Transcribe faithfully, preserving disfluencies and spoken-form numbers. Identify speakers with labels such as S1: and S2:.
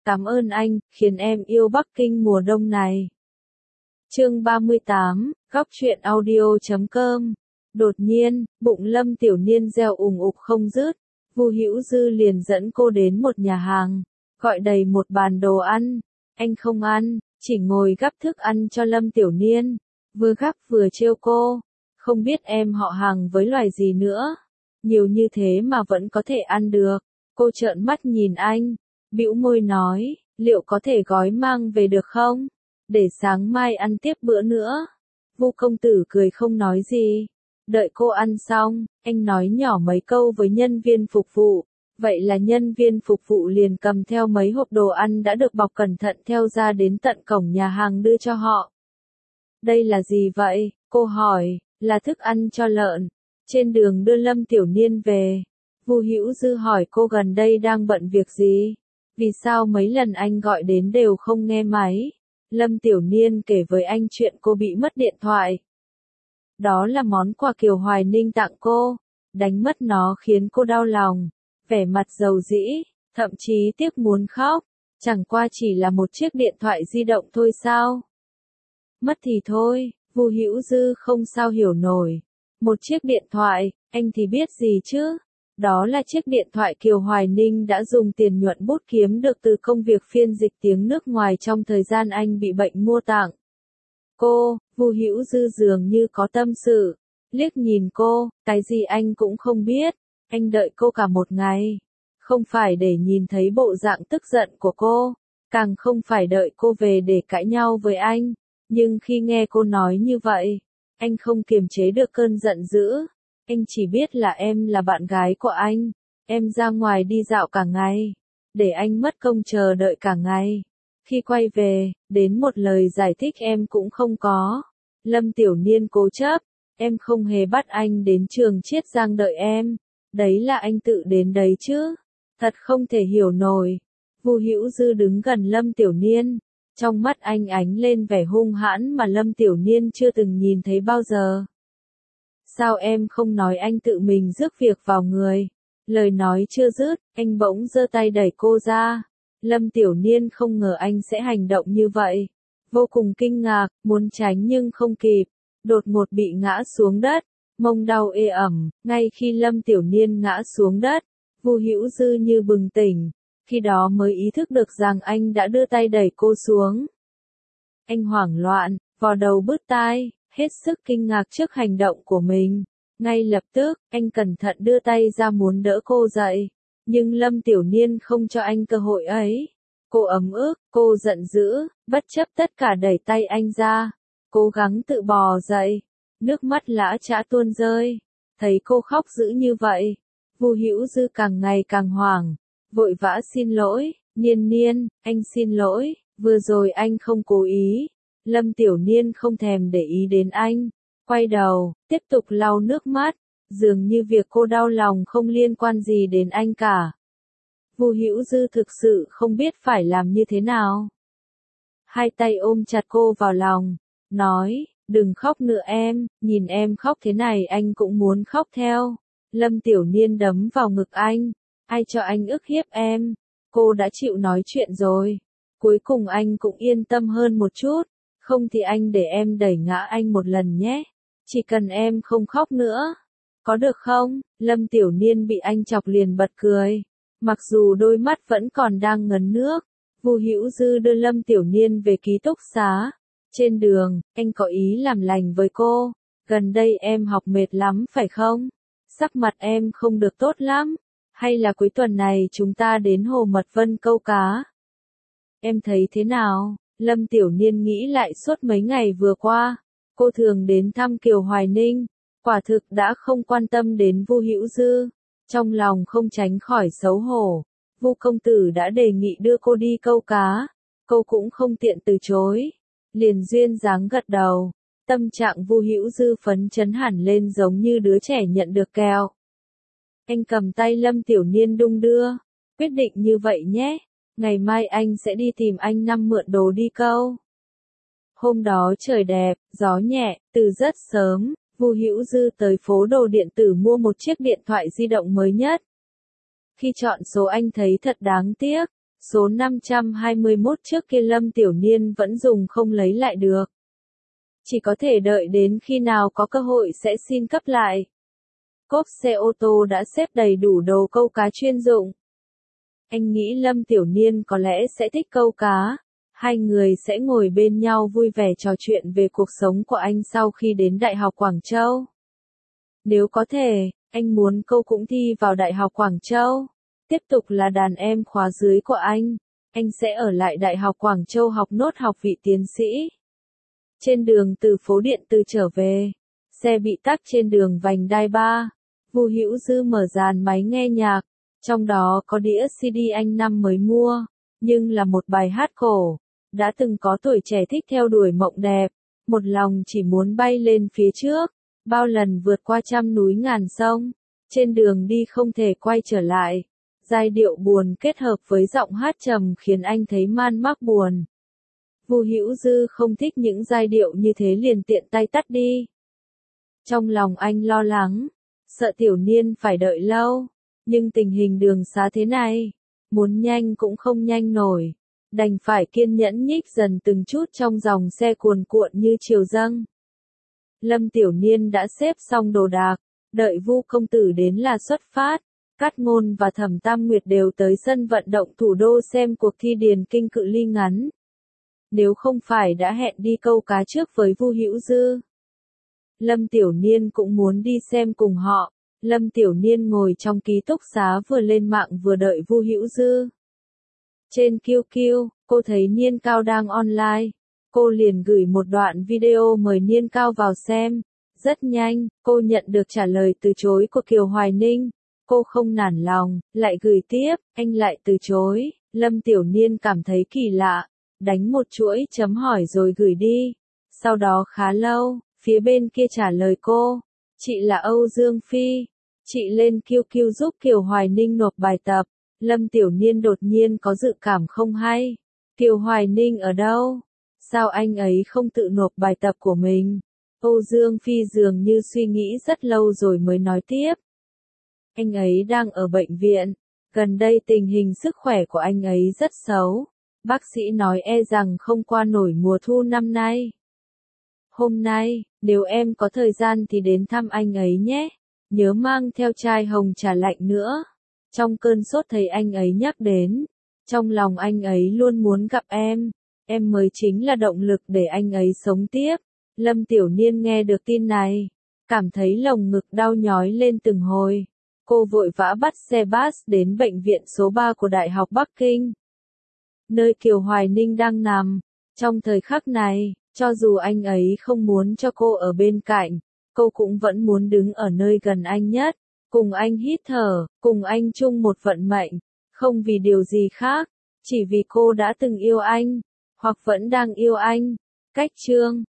S1: Cảm ơn anh, khiến em yêu Bắc Kinh mùa đông này. Chương ba mươi tám, góc truyện audio chấm com. Đột nhiên, bụng Lâm Tiểu Niên reo ùng ục không dứt. Vu Hữu Dư liền dẫn cô đến một nhà hàng, gọi đầy một bàn đồ ăn. Anh không ăn, chỉ ngồi gắp thức ăn cho Lâm Tiểu Niên, vừa gắp vừa trêu cô. Không biết em họ hàng với loài gì nữa, nhiều như thế mà vẫn có thể ăn được. Cô trợn mắt nhìn anh, bĩu môi nói, liệu có thể gói mang về được không? Để sáng mai ăn tiếp bữa nữa. Vu công tử cười không nói gì. Đợi cô ăn xong, anh nói nhỏ mấy câu với nhân viên phục vụ. Vậy là nhân viên phục vụ liền cầm theo mấy hộp đồ ăn đã được bọc cẩn thận theo ra đến tận cổng nhà hàng đưa cho họ. Đây là gì vậy? Cô hỏi. Là thức ăn cho lợn. Trên đường đưa Lâm Tiểu Niên về, Vu Hữu Dư hỏi cô gần đây đang bận việc gì? Vì sao mấy lần anh gọi đến đều không nghe máy? Lâm Tiểu Niên kể với anh chuyện cô bị mất điện thoại. Đó là món quà Kiều Hoài Ninh tặng cô. Đánh mất nó khiến cô đau lòng, vẻ mặt dầu dĩ, thậm chí tiếc muốn khóc. Chẳng qua chỉ là một chiếc điện thoại di động thôi sao? Mất thì thôi, Vu Hữu Dư không sao hiểu nổi. Một chiếc điện thoại, anh thì biết gì chứ? Đó là chiếc điện thoại Kiều Hoài Ninh đã dùng tiền nhuận bút kiếm được từ công việc phiên dịch tiếng nước ngoài trong thời gian anh bị bệnh mua tặng. Cô, Vu Hữu Dư dường như có tâm sự, liếc nhìn cô, cái gì anh cũng không biết. Anh đợi cô cả một ngày, không phải để nhìn thấy bộ dạng tức giận của cô, càng không phải đợi cô về để cãi nhau với anh. Nhưng khi nghe cô nói như vậy, anh không kiềm chế được cơn giận dữ. Anh chỉ biết là em là bạn gái của anh, em ra ngoài đi dạo cả ngày, để anh mất công chờ đợi cả ngày. Khi quay về, đến một lời giải thích em cũng không có. Lâm Tiểu Niên cố chấp, em không hề bắt anh đến trường Chiết Giang đợi em, đấy là anh tự đến đấy chứ. Thật không thể hiểu nổi. Vu Hữu Dư đứng gần Lâm Tiểu Niên, trong mắt anh ánh lên vẻ hung hãn mà Lâm Tiểu Niên chưa từng nhìn thấy bao giờ. Sao em không nói anh tự mình rước việc vào người? Lời nói chưa dứt, anh bỗng giơ tay đẩy cô ra. Lâm Tiểu Niên không ngờ anh sẽ hành động như vậy. Vô cùng kinh ngạc, muốn tránh nhưng không kịp. Đột ngột bị ngã xuống đất, mông đau ê ẩm. Ngay khi Lâm Tiểu Niên ngã xuống đất, Vu Hữu Dư như bừng tỉnh. Khi đó mới ý thức được rằng anh đã đưa tay đẩy cô xuống. Anh hoảng loạn, vò đầu bứt tai, hết sức kinh ngạc trước hành động của mình. Ngay lập tức, anh cẩn thận đưa tay ra muốn đỡ cô dậy. Nhưng Lâm Tiểu Niên không cho anh cơ hội ấy. Cô ấm ức, cô giận dữ, bất chấp tất cả đẩy tay anh ra. Cố gắng tự bò dậy. Nước mắt lã chã tuôn rơi. Thấy cô khóc dữ như vậy, Vu Hữu Dư càng ngày càng hoảng. Vội vã xin lỗi, Niên Niên, anh xin lỗi, vừa rồi anh không cố ý. Lâm Tiểu Niên không thèm để ý đến anh, quay đầu, tiếp tục lau nước mắt, dường như việc cô đau lòng không liên quan gì đến anh cả. Vu Hữu Dư thực sự không biết phải làm như thế nào. Hai tay ôm chặt cô vào lòng, nói, đừng khóc nữa em, nhìn em khóc thế này anh cũng muốn khóc theo. Lâm Tiểu Niên đấm vào ngực anh. Ai cho anh ức hiếp em? Cô đã chịu nói chuyện rồi. Cuối cùng anh cũng yên tâm hơn một chút. Không thì anh để em đẩy ngã anh một lần nhé. Chỉ cần em không khóc nữa. Có được không? Lâm Tiểu Niên bị anh chọc liền bật cười. Mặc dù đôi mắt vẫn còn đang ngấn nước. Vu Hữu Dư đưa Lâm Tiểu Niên về ký túc xá. Trên đường, anh có ý làm lành với cô. Gần đây em học mệt lắm phải không? Sắc mặt em không được tốt lắm. Hay là cuối tuần này chúng ta đến Hồ Mật Vân câu cá? Em thấy thế nào? Lâm Tiểu Niên nghĩ lại suốt mấy ngày vừa qua. Cô thường đến thăm Kiều Hoài Ninh. Quả thực đã không quan tâm đến Vu Hữu Dư. Trong lòng không tránh khỏi xấu hổ. Vu công tử đã đề nghị đưa cô đi câu cá. Cô cũng không tiện từ chối. Liền duyên dáng gật đầu. Tâm trạng Vu Hữu Dư phấn chấn hẳn lên giống như đứa trẻ nhận được kẹo. Anh cầm tay Lâm Tiểu Niên đung đưa. Quyết định như vậy nhé. Ngày mai anh sẽ đi tìm anh năm mượn đồ đi câu. Hôm đó trời đẹp, gió nhẹ, từ rất sớm, Vu Hữu Dư tới phố đồ điện tử mua một chiếc điện thoại di động mới nhất. Khi chọn số anh thấy thật đáng tiếc. Số năm trăm hai mươi mốt trước kia Lâm Tiểu Niên vẫn dùng không lấy lại được. Chỉ có thể đợi đến khi nào có cơ hội sẽ xin cấp lại. Cốp xe ô tô đã xếp đầy đủ đồ câu cá chuyên dụng. Anh nghĩ Lâm Tiểu Niên có lẽ sẽ thích câu cá. Hai người sẽ ngồi bên nhau vui vẻ trò chuyện về cuộc sống của anh sau khi đến Đại học Quảng Châu. Nếu có thể, anh muốn cô cũng thi vào Đại học Quảng Châu. Tiếp tục là đàn em khóa dưới của anh. Anh sẽ ở lại Đại học Quảng Châu học nốt học vị tiến sĩ. Trên đường từ phố Điện Tư trở về, xe bị tắc trên đường vành đai ba. Vu Hữu Dư mở dàn máy nghe nhạc, trong đó có đĩa xê đê anh năm mới mua, nhưng là một bài hát cổ. Đã từng có tuổi trẻ thích theo đuổi mộng đẹp, một lòng chỉ muốn bay lên phía trước, bao lần vượt qua trăm núi ngàn sông, trên đường đi không thể quay trở lại. Giai điệu buồn kết hợp với giọng hát trầm khiến anh thấy man mác buồn. Vu Hữu Dư không thích những giai điệu như thế liền tiện tay tắt đi. Trong lòng anh lo lắng, sợ Tiểu Niên phải đợi lâu, nhưng tình hình đường xá thế này, muốn nhanh cũng không nhanh nổi, đành phải kiên nhẫn nhích dần từng chút trong dòng xe cuồn cuộn như triều dâng. Lâm Tiểu Niên đã xếp xong đồ đạc, đợi Vu công tử đến là xuất phát. Cát Ngôn và Thẩm Tam Nguyệt đều tới sân vận động thủ đô xem cuộc thi điền kinh cự ly ngắn. Nếu không phải đã hẹn đi câu cá trước với Vu Hữu Dư, Lâm Tiểu Niên cũng muốn đi xem cùng họ. Lâm Tiểu Niên ngồi trong ký túc xá vừa lên mạng vừa đợi Vu Hữu Dư. Trên Q Q, cô thấy Niên Cao đang online. Cô liền gửi một đoạn video mời Niên Cao vào xem. Rất nhanh, cô nhận được trả lời từ chối của Kiều Hoài Ninh. Cô không nản lòng, lại gửi tiếp, anh lại từ chối. Lâm Tiểu Niên cảm thấy kỳ lạ, đánh một chuỗi chấm hỏi rồi gửi đi. Sau đó khá lâu, phía bên kia trả lời cô, chị là Âu Dương Phi. Chị lên Q Q giúp Kiều Hoài Ninh nộp bài tập. Lâm Tiểu Niên đột nhiên có dự cảm không hay. Kiều Hoài Ninh ở đâu? Sao anh ấy không tự nộp bài tập của mình? Âu Dương Phi dường như suy nghĩ rất lâu rồi mới nói tiếp. Anh ấy đang ở bệnh viện. Gần đây tình hình sức khỏe của anh ấy rất xấu. Bác sĩ nói e rằng không qua nổi mùa thu năm nay. Hôm nay, nếu em có thời gian thì đến thăm anh ấy nhé. Nhớ mang theo chai hồng trà lạnh nữa. Trong cơn sốt thấy anh ấy nhắc đến. Trong lòng anh ấy luôn muốn gặp em. Em mới chính là động lực để anh ấy sống tiếp. Lâm Tiểu Niên nghe được tin này, cảm thấy lồng ngực đau nhói lên từng hồi. Cô vội vã bắt xe bus đến bệnh viện số ba của Đại học Bắc Kinh, nơi Kiều Hoài Ninh đang nằm. Trong thời khắc này, cho dù anh ấy không muốn cho cô ở bên cạnh, cô cũng vẫn muốn đứng ở nơi gần anh nhất, cùng anh hít thở, cùng anh chung một vận mệnh, không vì điều gì khác, chỉ vì cô đã từng yêu anh, hoặc vẫn đang yêu anh. Cách chương